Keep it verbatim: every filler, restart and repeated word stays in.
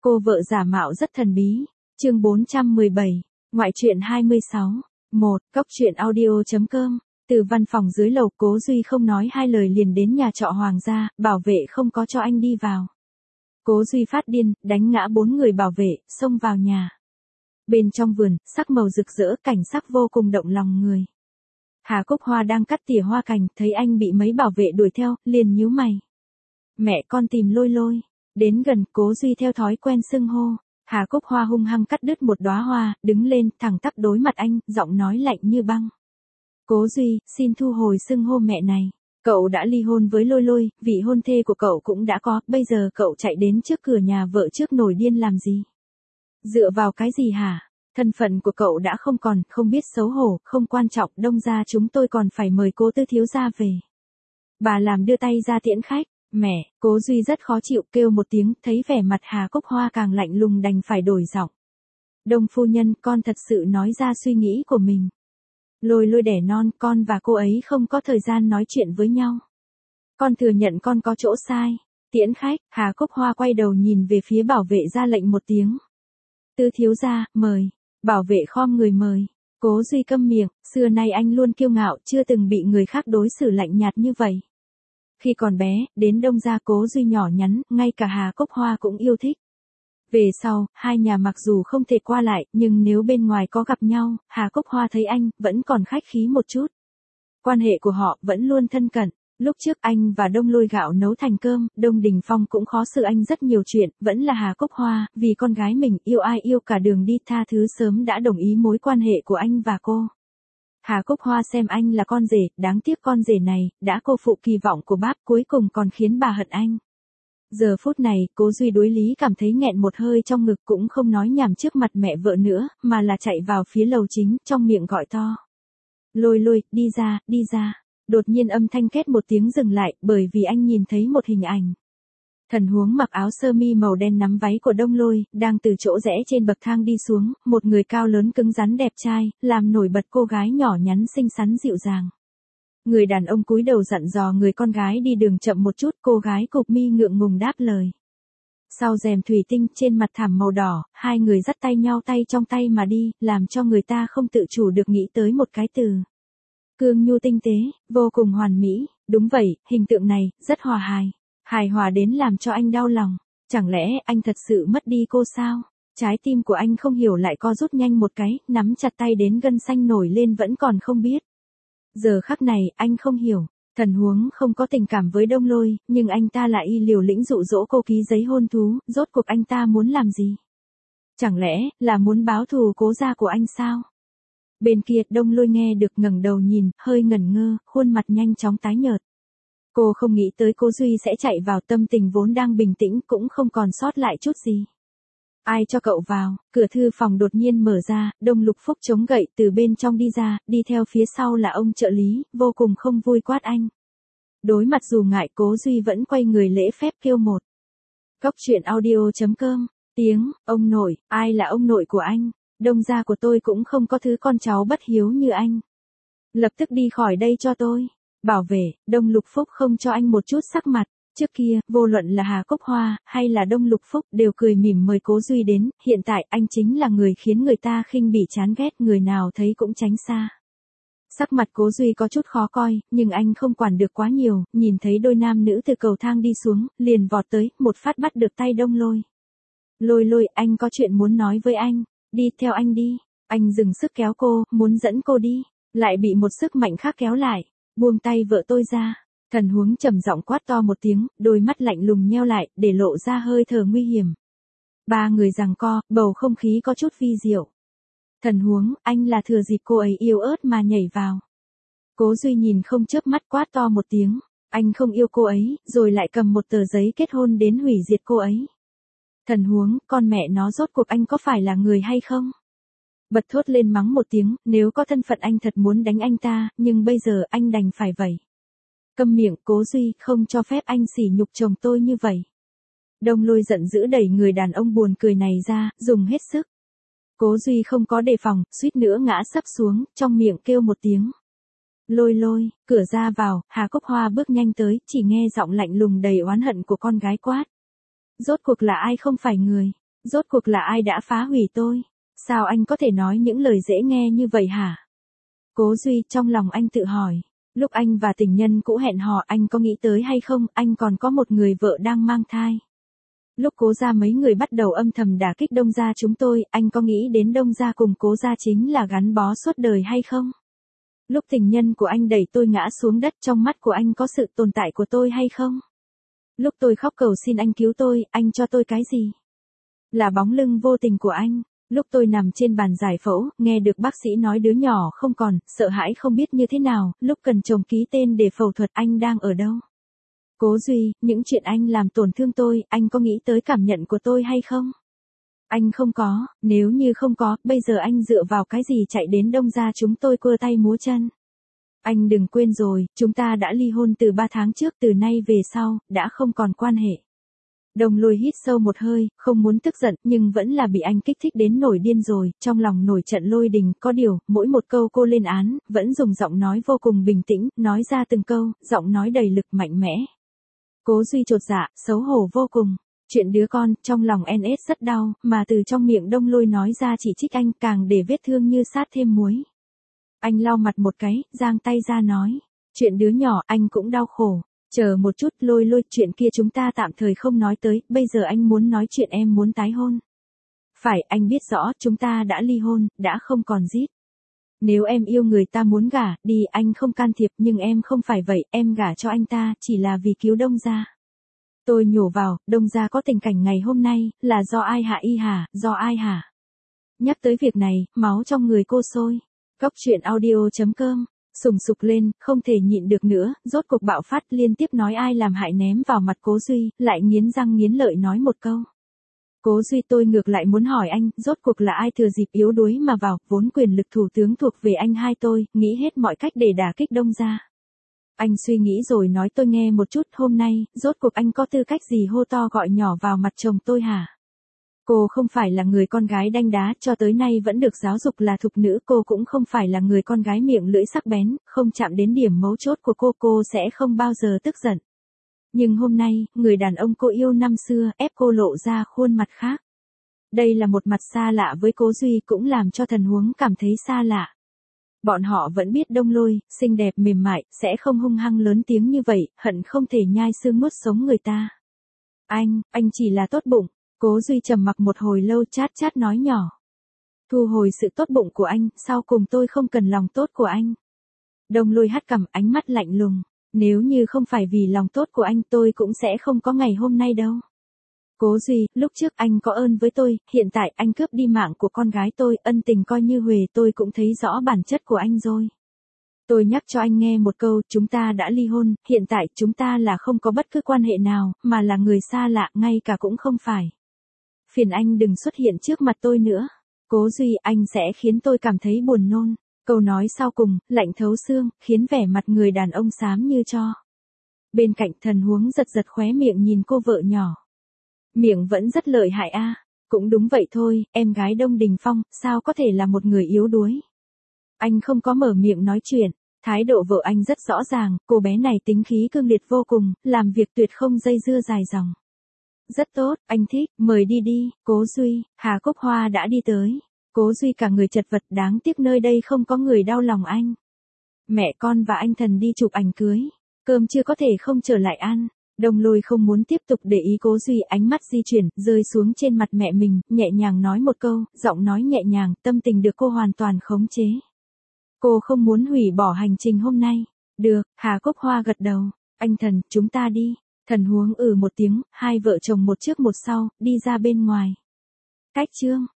Cô vợ giả mạo rất thần bí. Chương bốn trăm mười bảy. Ngoại truyện hai mươi sáu. một. Cốc truyện audio.com. Từ văn phòng dưới lầu, Cố Duy không nói hai lời liền đến nhà trọ Hoàng gia, bảo vệ không có cho anh đi vào. Cố Duy phát điên, đánh ngã bốn người bảo vệ, xông vào nhà. Bên trong vườn, sắc màu rực rỡ, cảnh sắc vô cùng động lòng người. Hà Cúc Hoa đang cắt tỉa hoa cành, thấy anh bị mấy bảo vệ đuổi theo, liền nhíu mày. Mẹ con tìm Lôi Lôi. Đến gần, Cố Duy theo thói quen xưng hô. Hà Cúc Hoa hung hăng cắt đứt một đóa hoa, đứng lên, thẳng tắp đối mặt anh, giọng nói lạnh như băng. Cố Duy, xin thu hồi xưng hô mẹ này. Cậu đã ly hôn với Lôi Lôi, vị hôn thê của cậu cũng đã có, bây giờ cậu chạy đến trước cửa nhà vợ trước nổi điên làm gì? Dựa vào cái gì hả? Thân phận của cậu đã không còn, không biết xấu hổ, không quan trọng, Đông gia chúng tôi còn phải mời Cố tư thiếu gia về. Bà làm đưa tay ra tiễn khách. Mẹ, Cố Duy rất khó chịu, kêu một tiếng, thấy vẻ mặt Hà Cúc Hoa càng lạnh lùng đành phải đổi giọng. Đông phu nhân, con thật sự nói ra suy nghĩ của mình. Lôi Lôi đẻ non, con và cô ấy không có thời gian nói chuyện với nhau. Con thừa nhận con có chỗ sai. Tiễn khách, Hà Cúc Hoa quay đầu nhìn về phía bảo vệ ra lệnh một tiếng. Tư thiếu gia, mời. Bảo vệ khom người mời. Cố Duy câm miệng, xưa nay anh luôn kiêu ngạo, chưa từng bị người khác đối xử lạnh nhạt như vậy. Khi còn bé, đến Đông gia Cố Duy nhỏ nhắn, ngay cả Hà Cúc Hoa cũng yêu thích. Về sau, hai nhà mặc dù không thể qua lại, nhưng nếu bên ngoài có gặp nhau, Hà Cúc Hoa thấy anh, vẫn còn khách khí một chút. Quan hệ của họ vẫn luôn thân cận. Lúc trước anh và Đông Lôi gạo nấu thành cơm, Đông Đình Phong cũng khó xử anh rất nhiều chuyện, vẫn là Hà Cúc Hoa, vì con gái mình yêu ai yêu cả đường đi tha thứ sớm đã đồng ý mối quan hệ của anh và cô. Hà Cúc Hoa xem anh là con rể, đáng tiếc con rể này, đã cô phụ kỳ vọng của bác cuối cùng còn khiến bà hận anh. Giờ phút này, Cố Duy đối lý cảm thấy nghẹn một hơi trong ngực cũng không nói nhảm trước mặt mẹ vợ nữa, mà là chạy vào phía lầu chính, trong miệng gọi to. Lôi Lôi, đi ra, đi ra. Đột nhiên âm thanh két một tiếng dừng lại, bởi vì anh nhìn thấy một hình ảnh. Thần Huống mặc áo sơ mi màu đen nắm váy của Đông Lôi, đang từ chỗ rẽ trên bậc thang đi xuống, một người cao lớn cứng rắn đẹp trai, làm nổi bật cô gái nhỏ nhắn xinh xắn dịu dàng. Người đàn ông cúi đầu dặn dò người con gái đi đường chậm một chút, cô gái cụp mi ngượng ngùng đáp lời. Sau rèm thủy tinh trên mặt thảm màu đỏ, hai người dắt tay nhau tay trong tay mà đi, làm cho người ta không tự chủ được nghĩ tới một cái từ. Cương nhu tinh tế, vô cùng hoàn mỹ, đúng vậy, hình tượng này, rất hòa hài. Hài hòa đến làm cho anh đau lòng. Chẳng lẽ anh thật sự mất đi cô sao? Trái tim của anh không hiểu lại co rút nhanh một cái, nắm chặt tay đến gân xanh nổi lên vẫn còn không biết. Giờ khắc này, anh không hiểu. Thần Huống không có tình cảm với Đông Lôi, nhưng anh ta lại y liều lĩnh dụ dỗ cô ký giấy hôn thú, rốt cuộc anh ta muốn làm gì? Chẳng lẽ, là muốn báo thù Cố gia của anh sao? Bên kia, Đông Lôi nghe được ngẩng đầu nhìn, hơi ngẩn ngơ, khuôn mặt nhanh chóng tái nhợt. Cô không nghĩ tới Cố Duy sẽ chạy vào, tâm tình vốn đang bình tĩnh cũng không còn sót lại chút gì. Ai cho cậu vào? Cửa thư phòng đột nhiên mở ra, Đông Lục Phúc chống gậy từ bên trong đi ra, đi theo phía sau là ông trợ lý, vô cùng không vui quát anh. Đối mặt dù ngại, Cố Duy vẫn quay người lễ phép kêu một. Cốc truyện audio.com. Tiếng, ông nội, ai là ông nội của anh? Đông gia của tôi cũng không có thứ con cháu bất hiếu như anh. Lập tức đi khỏi đây cho tôi. Bảo vệ, Đông Lục Phúc không cho anh một chút sắc mặt. Trước kia, vô luận là Hà Cúc Hoa, hay là Đông Lục Phúc đều cười mỉm mời Cố Duy đến, hiện tại anh chính là người khiến người ta khinh bỉ chán ghét, người nào thấy cũng tránh xa. Sắc mặt Cố Duy có chút khó coi, nhưng anh không quản được quá nhiều, nhìn thấy đôi nam nữ từ cầu thang đi xuống, liền vọt tới, một phát bắt được tay Đông Lôi. Lôi Lôi, anh có chuyện muốn nói với anh, đi theo anh đi. Anh dừng sức kéo cô, muốn dẫn cô đi, lại bị một sức mạnh khác kéo lại. Buông tay vợ tôi ra. Thần Huống trầm giọng quát to một tiếng, đôi mắt lạnh lùng nheo lại, để lộ ra hơi thở nguy hiểm. Ba người giằng co, bầu không khí có chút vi diệu. Thần Huống, anh là thừa dịp cô ấy yếu ớt mà nhảy vào. Cố Duy nhìn không chớp mắt quát to một tiếng, anh không yêu cô ấy, rồi lại cầm một tờ giấy kết hôn đến hủy diệt cô ấy. Thần Huống, con mẹ nó rốt cuộc anh có phải là người hay không? Bật thốt lên mắng một tiếng, nếu có thân phận anh thật muốn đánh anh ta, nhưng bây giờ anh đành phải vậy. Câm miệng, Cố Duy, không cho phép anh sỉ nhục chồng tôi như vậy. Đông Lôi giận dữ đẩy người đàn ông buồn cười này ra, dùng hết sức. Cố Duy không có đề phòng, suýt nữa ngã sấp xuống, trong miệng kêu một tiếng. Lôi Lôi, cửa ra vào, Hà Cúc Hoa bước nhanh tới, chỉ nghe giọng lạnh lùng đầy oán hận của con gái quát. Rốt cuộc là ai không phải người? Rốt cuộc là ai đã phá hủy tôi? Sao anh có thể nói những lời dễ nghe như vậy hả? Cố Duy, trong lòng anh tự hỏi. Lúc anh và tình nhân cũ hẹn hò anh có nghĩ tới hay không, anh còn có một người vợ đang mang thai. Lúc Cố gia mấy người bắt đầu âm thầm đả kích Đông gia chúng tôi, anh có nghĩ đến Đông gia cùng Cố gia chính là gắn bó suốt đời hay không? Lúc tình nhân của anh đẩy tôi ngã xuống đất, trong mắt của anh có sự tồn tại của tôi hay không? Lúc tôi khóc cầu xin anh cứu tôi, anh cho tôi cái gì? Là bóng lưng vô tình của anh. Lúc tôi nằm trên bàn giải phẫu, nghe được bác sĩ nói đứa nhỏ không còn, sợ hãi không biết như thế nào, lúc cần chồng ký tên để phẫu thuật anh đang ở đâu? Cố Duy, những chuyện anh làm tổn thương tôi, anh có nghĩ tới cảm nhận của tôi hay không? Anh không có, nếu như không có, bây giờ anh dựa vào cái gì chạy đến Đông gia chúng tôi cua tay múa chân? Anh đừng quên rồi, chúng ta đã ly hôn từ ba tháng trước, từ nay về sau, đã không còn quan hệ. Đồng Lôi hít sâu một hơi, không muốn tức giận, nhưng vẫn là bị anh kích thích đến nổi điên rồi, trong lòng nổi trận lôi đình, có điều, mỗi một câu cô lên án, vẫn dùng giọng nói vô cùng bình tĩnh, nói ra từng câu, giọng nói đầy lực mạnh mẽ. Cố Duy chột dạ, xấu hổ vô cùng. Chuyện đứa con, trong lòng en ét rất đau, mà từ trong miệng Đông Lôi nói ra chỉ trích anh, càng để vết thương như sát thêm muối. Anh lau mặt một cái, giang tay ra nói. Chuyện đứa nhỏ, anh cũng đau khổ. Chờ một chút, Lôi Lôi, chuyện kia chúng ta tạm thời không nói tới, bây giờ anh muốn nói chuyện em muốn tái hôn. Phải, anh biết rõ, chúng ta đã ly hôn, đã không còn giết. Nếu em yêu người ta muốn gả, đi, anh không can thiệp, nhưng em không phải vậy, em gả cho anh ta, chỉ là vì cứu Đông gia. Tôi nhổ vào, Đông gia có tình cảnh ngày hôm nay, là do ai hạ y hả, do ai hả? Nhắc tới việc này, máu trong người cô sôi. Cóc truyện audio chấm com, sùng sục lên, không thể nhịn được nữa, rốt cuộc bạo phát liên tiếp nói ai làm hại ném vào mặt Cố Duy, lại nghiến răng nghiến lợi nói một câu. Cố Duy, tôi ngược lại muốn hỏi anh, rốt cuộc là ai thừa dịp yếu đuối mà vào, vốn quyền lực thủ tướng thuộc về anh hai tôi, nghĩ hết mọi cách để đả kích Đông gia. Anh suy nghĩ rồi nói tôi nghe một chút, hôm nay, rốt cuộc anh có tư cách gì hô to gọi nhỏ vào mặt chồng tôi hả? Cô không phải là người con gái đanh đá, cho tới nay vẫn được giáo dục là thục nữ, cô cũng không phải là người con gái miệng lưỡi sắc bén, không chạm đến điểm mấu chốt của cô, cô sẽ không bao giờ tức giận. Nhưng hôm nay, người đàn ông cô yêu năm xưa, ép cô lộ ra khuôn mặt khác. Đây là một mặt xa lạ với Cố Duy, cũng làm cho Thần Huống cảm thấy xa lạ. Bọn họ vẫn biết Đông Lôi, xinh đẹp mềm mại, sẽ không hung hăng lớn tiếng như vậy, hận không thể nhai xương nuốt sống người ta. Anh, anh chỉ là tốt bụng. Cố Duy trầm mặc một hồi lâu, chát chát nói nhỏ. Thu hồi sự tốt bụng của anh, sau cùng tôi không cần lòng tốt của anh. Đông Lôi hắt cằm, ánh mắt lạnh lùng. Nếu như không phải vì lòng tốt của anh, tôi cũng sẽ không có ngày hôm nay đâu. Cố Duy, lúc trước anh có ơn với tôi, hiện tại anh cướp đi mạng của con gái tôi, ân tình coi như huề, tôi cũng thấy rõ bản chất của anh rồi. Tôi nhắc cho anh nghe một câu, chúng ta đã ly hôn, hiện tại chúng ta là không có bất cứ quan hệ nào, mà là người xa lạ, ngay cả cũng không phải. Phiền anh đừng xuất hiện trước mặt tôi nữa. Cố Duy, anh sẽ khiến tôi cảm thấy buồn nôn. Câu nói sau cùng, lạnh thấu xương, khiến vẻ mặt người đàn ông xám như tro. Bên cạnh Thần Huống giật giật khóe miệng nhìn cô vợ nhỏ. Miệng vẫn rất lợi hại a. À. Cũng đúng vậy thôi, em gái Đông Đình Phong, sao có thể là một người yếu đuối. Anh không có mở miệng nói chuyện, thái độ vợ anh rất rõ ràng, cô bé này tính khí cương liệt vô cùng, làm việc tuyệt không dây dưa dài dòng. Rất tốt, anh thích, mời đi đi, Cố Duy. Hà Cúc Hoa đã đi tới. Cố Duy cả người chật vật, đáng tiếc nơi đây không có người đau lòng anh. Mẹ con và anh Thần đi chụp ảnh cưới, cơm chưa có thể không trở lại ăn. Đông Lôi không muốn tiếp tục để ý Cố Duy, ánh mắt di chuyển, rơi xuống trên mặt mẹ mình, nhẹ nhàng nói một câu, giọng nói nhẹ nhàng, tâm tình được cô hoàn toàn khống chế. Cô không muốn hủy bỏ hành trình hôm nay. Được, Hà Cúc Hoa gật đầu. Anh Thần, chúng ta đi. Thần Huống ừ một tiếng, hai vợ chồng một trước một sau, đi ra bên ngoài. Cách chương.